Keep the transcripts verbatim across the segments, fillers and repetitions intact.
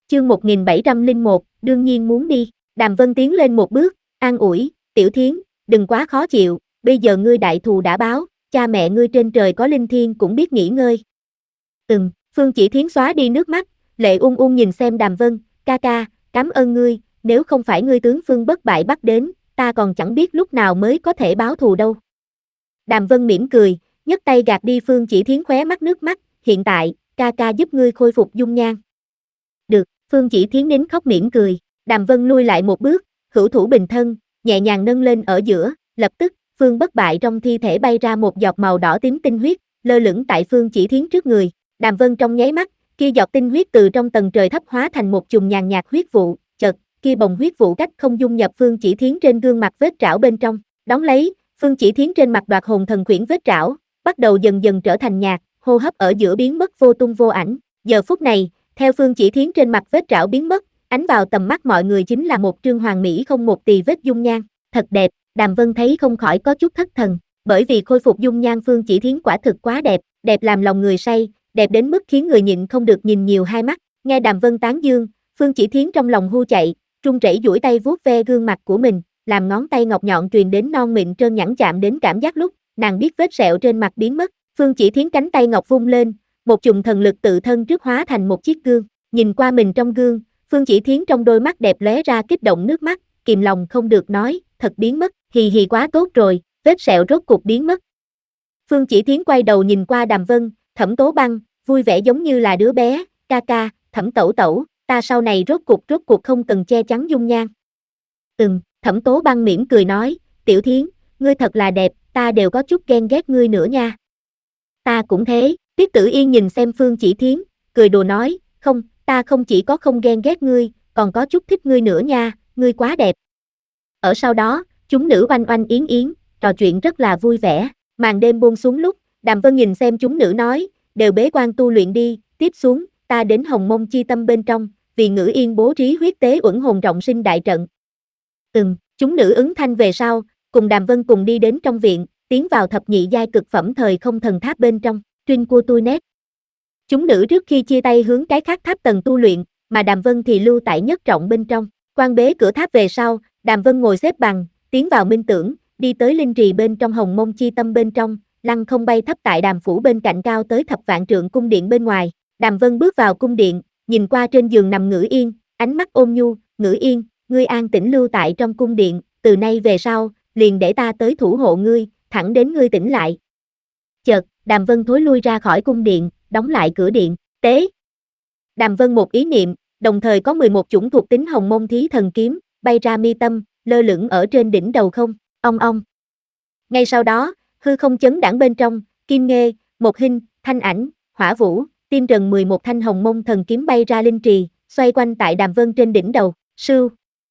Chương một nghìn bảy trăm lẻ một, đương nhiên muốn đi. Đàm Vân tiến lên một bước, an ủi, Tiểu Thiến, đừng quá khó chịu, bây giờ ngươi đại thù đã báo, cha mẹ ngươi trên trời có linh thiêng cũng biết nghỉ ngơi. Ừm, Phương Chỉ Thiến xóa đi nước mắt, lệ ung ung nhìn xem Đàm Vân, ca ca, cảm ơn ngươi, nếu không phải ngươi tướng Phương bất bại bắt đến, ta còn chẳng biết lúc nào mới có thể báo thù đâu. Đàm Vân mỉm cười, nhấc tay gạt đi Phương Chỉ Thiến khóe mắt nước mắt, hiện tại, ca ca giúp ngươi khôi phục dung nhan. Được, Phương Chỉ Thiến nín khóc mỉm cười, Đàm Vân lui lại một bước, hữu thủ bình thân, nhẹ nhàng nâng lên ở giữa, lập tức, Phương bất bại trong thi thể bay ra một giọt màu đỏ tím tinh huyết, lơ lửng tại Phương Chỉ Thiến trước người, Đàm Vân trong nháy mắt, kia giọt tinh huyết từ trong tầng trời thấp hóa thành một chùm nhàn nhạt huyết vụ, chợt, kia bồng huyết vụ cách không dung nhập Phương Chỉ Thiến trên gương mặt vết trảo bên trong, đón lấy, Phương Chỉ Thiến trên mặt đoạt hồn thần khuyển vết trảo, bắt đầu dần dần trở thành nhạt, hô hấp ở giữa biến mất vô tung vô ảnh, giờ phút này, theo Phương Chỉ Thiến trên mặt vết trảo biến mất, ánh vào tầm mắt mọi người chính là một trương hoàng mỹ không một tì vết dung nhan, thật đẹp, Đàm Vân thấy không khỏi có chút thất thần, bởi vì khôi phục dung nhan Phương Chỉ Thiến quả thực quá đẹp, đẹp làm lòng người say, đẹp đến mức khiến người nhịn không được nhìn nhiều hai mắt, nghe Đàm Vân tán dương, Phương Chỉ Thiến trong lòng hu chạy, run rẩy duỗi tay vuốt ve gương mặt của mình, làm ngón tay ngọc nhọn truyền đến non mịn trơn nhẵn chạm đến cảm giác lúc, nàng biết vết sẹo trên mặt biến mất, Phương Chỉ Thiến cánh tay ngọc vung lên, một chùm thần lực tự thân trước hóa thành một chiếc gương, nhìn qua mình trong gương, Phương Chỉ Thiến trong đôi mắt đẹp lóe ra kích động nước mắt, kìm lòng không được nói, thật biến mất, hì hì quá tốt rồi, vết sẹo rốt cục biến mất. Phương Chỉ Thiến quay đầu nhìn qua Đàm Vân, Thẩm Tố Băng, vui vẻ giống như là đứa bé, ca ca, Thẩm tẩu tẩu, ta sau này rốt cục rốt cục không cần che chắn dung nhan. Ừm, Thẩm Tố Băng mỉm cười nói, Tiểu Thiến, ngươi thật là đẹp, ta đều có chút ghen ghét ngươi nữa nha. Ta cũng thế, Tiết Tử Yên nhìn xem Phương Chỉ Thiến, cười đùa nói, không, ta không chỉ có không ghen ghét ngươi, còn có chút thích ngươi nữa nha, ngươi quá đẹp. Ở sau đó, chúng nữ oanh oanh yến yến, trò chuyện rất là vui vẻ, màn đêm buông xuống lúc, Đàm Vân nhìn xem chúng nữ nói, đều bế quan tu luyện đi, tiếp xuống, ta đến Hồng Mông Chi Tâm bên trong, vì Ngữ Yên bố trí huyết tế uẩn hồn trọng sinh đại trận. Ừm, chúng nữ ứng thanh về sau, cùng Đàm Vân cùng đi đến trong viện, tiến vào thập nhị giai cực phẩm thời không thần tháp bên trong, truyên của tôi nét. Chúng nữ trước khi chia tay hướng cái khác tháp tầng tu luyện, mà Đàm Vân thì lưu tại nhất trọng bên trong, quan bế cửa tháp về sau, Đàm Vân ngồi xếp bằng, tiến vào minh tưởng, đi tới linh trì bên trong Hồng Mông Chi Tâm bên trong, lăng không bay thấp tại Đàm phủ bên cạnh cao tới thập vạn trượng cung điện bên ngoài, Đàm Vân bước vào cung điện, nhìn qua trên giường nằm Ngữ Yên, ánh mắt ôn nhu, Ngữ Yên, ngươi an tĩnh lưu tại trong cung điện, từ nay về sau, liền để ta tới thủ hộ ngươi, thẳng đến ngươi tỉnh lại. Chợt, Đàm Vân thối lui ra khỏi cung điện, đóng lại cửa điện, tế. Đàm Vân một ý niệm, đồng thời có mười một chủng thuộc tính Hồng Mông Thí Thần Kiếm, bay ra mi tâm, lơ lửng ở trên đỉnh đầu không, ong ong. Ngay sau đó, hư không chấn đãng bên trong, Kim Nghê, Một Hinh, Thanh Ảnh, Hỏa Vũ, Tim Rần mười một thanh Hồng Mông Thần Kiếm bay ra linh trì, xoay quanh tại Đàm Vân trên đỉnh đầu, sưu.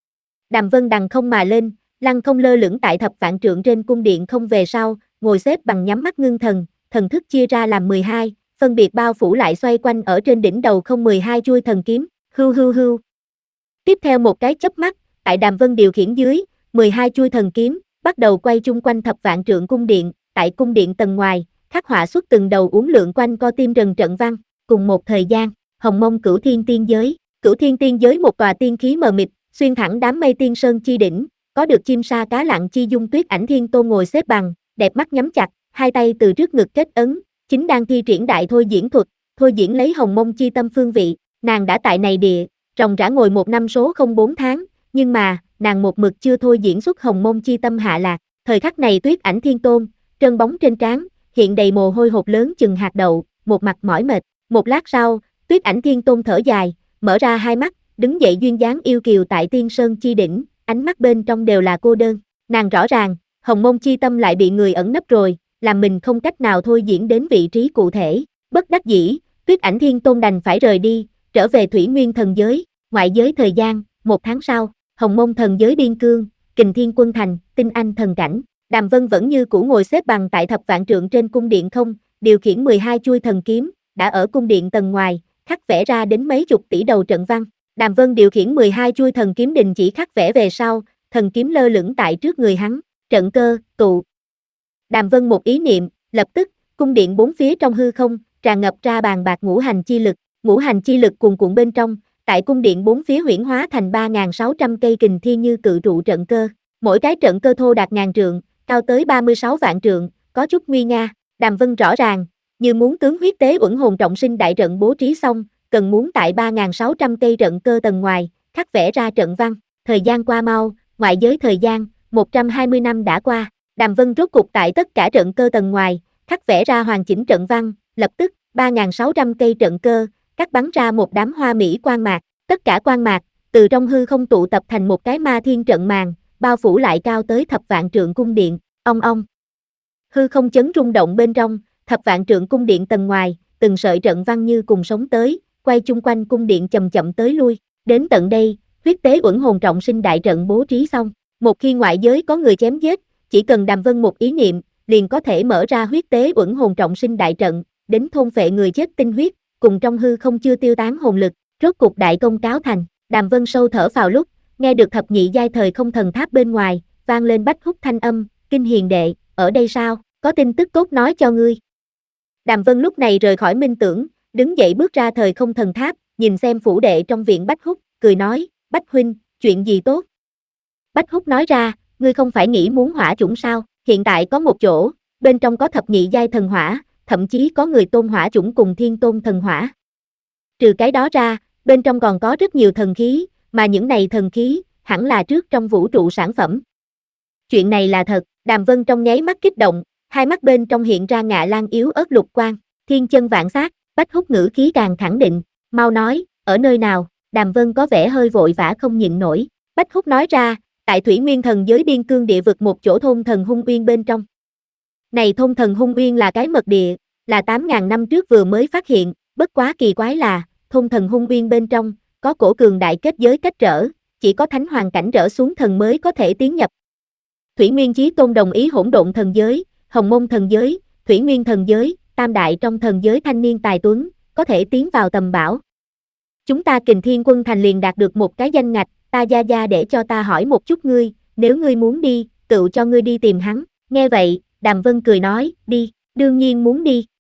Đàm Vân đằng không mà lên, lăng không lơ lửng tại thập vạn trượng trên cung điện không về sau, ngồi xếp bằng nhắm mắt ngưng thần, thần thức chia ra làm mười hai, phân biệt bao phủ lại xoay quanh ở trên đỉnh đầu không mười hai chuôi thần kiếm, hưu hưu hưu. Tiếp theo một cái chớp mắt, tại Đàm Vân điều khiển dưới, mười hai chuôi thần kiếm, bắt đầu quay chung quanh thập vạn trượng cung điện, tại cung điện tầng ngoài, khắc họa xuất từng đầu uốn lượn quanh co tim rần trận văn, cùng một thời gian, Hồng Mông Cửu Thiên Tiên Giới, Cửu Thiên Tiên Giới một tòa tiên khí mờ mịt, xuyên thẳng đám mây tiên sơn chi đỉnh, có được chim sa cá lặng chi dung Tuyết Ảnh Thiên Tôn ngồi xếp bằng, đẹp mắt nhắm chặt, hai tay từ trước ngực kết ấn, chính đang thi triển đại thôi diễn thuật, thôi diễn lấy Hồng Mông Chi Tâm phương vị, nàng đã tại này địa, ròng rã ngồi một năm số không bốn tháng, nhưng mà, nàng một mực chưa thôi diễn xuất Hồng Mông Chi Tâm hạ lạc, thời khắc này Tuyết Ảnh Thiên Tôn, trơn bóng trên trán, hiện đầy mồ hôi hột lớn chừng hạt đậu, một mặt mỏi mệt, một lát sau, Tuyết Ảnh Thiên Tôn thở dài, mở ra hai mắt, đứng dậy duyên dáng yêu kiều tại Tiên Sơn chi đỉnh, ánh mắt bên trong đều là cô đơn, nàng rõ ràng, Hồng Mông Chi Tâm lại bị người ẩn nấp rồi, làm mình không cách nào thôi diễn đến vị trí cụ thể, bất đắc dĩ, Tuyết Ảnh Thiên Tôn đành phải rời đi, trở về Thủy Nguyên Thần Giới, ngoại giới thời gian, một tháng sau, Hồng Mông Thần Giới Biên Cương, Kình Thiên Quân Thành, Tinh Anh Thần Cảnh, Đàm Vân vẫn như cũ ngồi xếp bằng tại thập vạn trượng trên cung điện không, điều khiển mười hai chuôi thần kiếm, đã ở cung điện tầng ngoài, khắc vẽ ra đến mấy chục tỷ đầu trận văn. Đàm Vân điều khiển mười hai chuôi thần kiếm đình chỉ khắc vẽ về sau, thần kiếm lơ lửng tại trước người hắn, trận cơ, tụ. Đàm Vân một ý niệm, lập tức, cung điện bốn phía trong hư không, tràn ngập ra bàn bạc ngũ hành chi lực, ngũ hành chi lực cuồn cuộn bên trong, Tại cung điện bốn phía huyễn hóa thành ba nghìn sáu trăm cây kình thiên như cự trụ trận cơ. Mỗi cái trận cơ thô đạt ngàn trượng, cao tới ba mươi sáu vạn trượng, có chút nguy nga. Đàm Vân rõ ràng, như muốn tướng huyết tế uẩn hồn trọng sinh đại trận bố trí xong, cần muốn tại ba nghìn sáu trăm cây trận cơ tầng ngoài, khắc vẽ ra trận văn. Thời gian qua mau, ngoại giới thời gian, một trăm hai mươi năm đã qua. Đàm Vân rốt cục tại tất cả trận cơ tầng ngoài, khắc vẽ ra hoàn chỉnh trận văn, lập tức, ba nghìn sáu trăm cây trận cơ, cắt bắn ra một đám hoa mỹ quang mạc. Tất cả quang mạc, từ trong hư không tụ tập thành một cái ma thiên trận màn, bao phủ lại cao tới thập vạn trượng cung điện, ong ong. Hư không chấn rung động bên trong, thập vạn trượng cung điện tầng ngoài, từng sợi trận văn như cùng sống tới, quay chung quanh cung điện chậm chậm tới lui. Đến tận đây, huyết tế uẩn hồn trọng sinh đại trận bố trí xong. Một khi ngoại giới có người chém giết, chỉ cần Đàm Vân một ý niệm, liền có thể mở ra huyết tế uẩn hồn trọng sinh đại trận, đến thôn phệ người chết tinh huyết, cùng trong hư không chưa tiêu tán hồn lực. Rốt cục đại công cáo thành, Đàm Vân sâu thở vào lúc, nghe được thập nhị giai thời không thần tháp bên ngoài, vang lên Bách Húc thanh âm, Kinh hiền đệ, ở đây sao, có tin tức tốt nói cho ngươi. Đàm Vân lúc này rời khỏi minh tưởng, đứng dậy bước ra thời không thần tháp, nhìn xem phủ đệ trong viện Bách Húc, cười nói, Bách huynh, chuyện gì tốt? Bách Húc nói ra, ngươi không phải nghĩ muốn hỏa chủng sao, hiện tại có một chỗ, bên trong có thập nhị giai thần hỏa, thậm chí có người tôn hỏa chủng cùng thiên tôn thần hỏa. Trừ cái đó ra, bên trong còn có rất nhiều thần khí, mà những này thần khí, hẳn là trước trong vũ trụ sản phẩm. Chuyện này là thật, Đàm Vân trong nháy mắt kích động, hai mắt bên trong hiện ra ngạ lan yếu ớt lục quang, thiên chân vạn sát. Bách Húc ngữ khí càng khẳng định, mau nói, ở nơi nào? Đàm Vân có vẻ hơi vội vã không nhịn nổi. Bách Húc nói ra, tại Thủy Nguyên thần giới biên cương địa vực một chỗ thôn thần hung uyên bên trong. Này thôn thần hung uyên là cái mật địa, là tám nghìn năm trước vừa mới phát hiện, bất quá kỳ quái là, thôn thần hung uyên bên trong, có cổ cường đại kết giới cách trở, chỉ có thánh hoàng cảnh trở xuống thần mới có thể tiến nhập. Thủy Nguyên Chí Tôn đồng ý hỗn độn thần giới, Hồng Môn thần giới, Thủy Nguyên thần giới, tam đại trong thần giới thanh niên tài tuấn, có thể tiến vào tầm bảo. Chúng ta Kình Thiên Quân Thành liền đạt được một cái danh ngạch, ta gia gia để cho ta hỏi một chút ngươi, nếu ngươi muốn đi, tự cho ngươi đi tìm hắn. Nghe vậy, Đàm Vân cười nói, đi, đương nhiên muốn đi.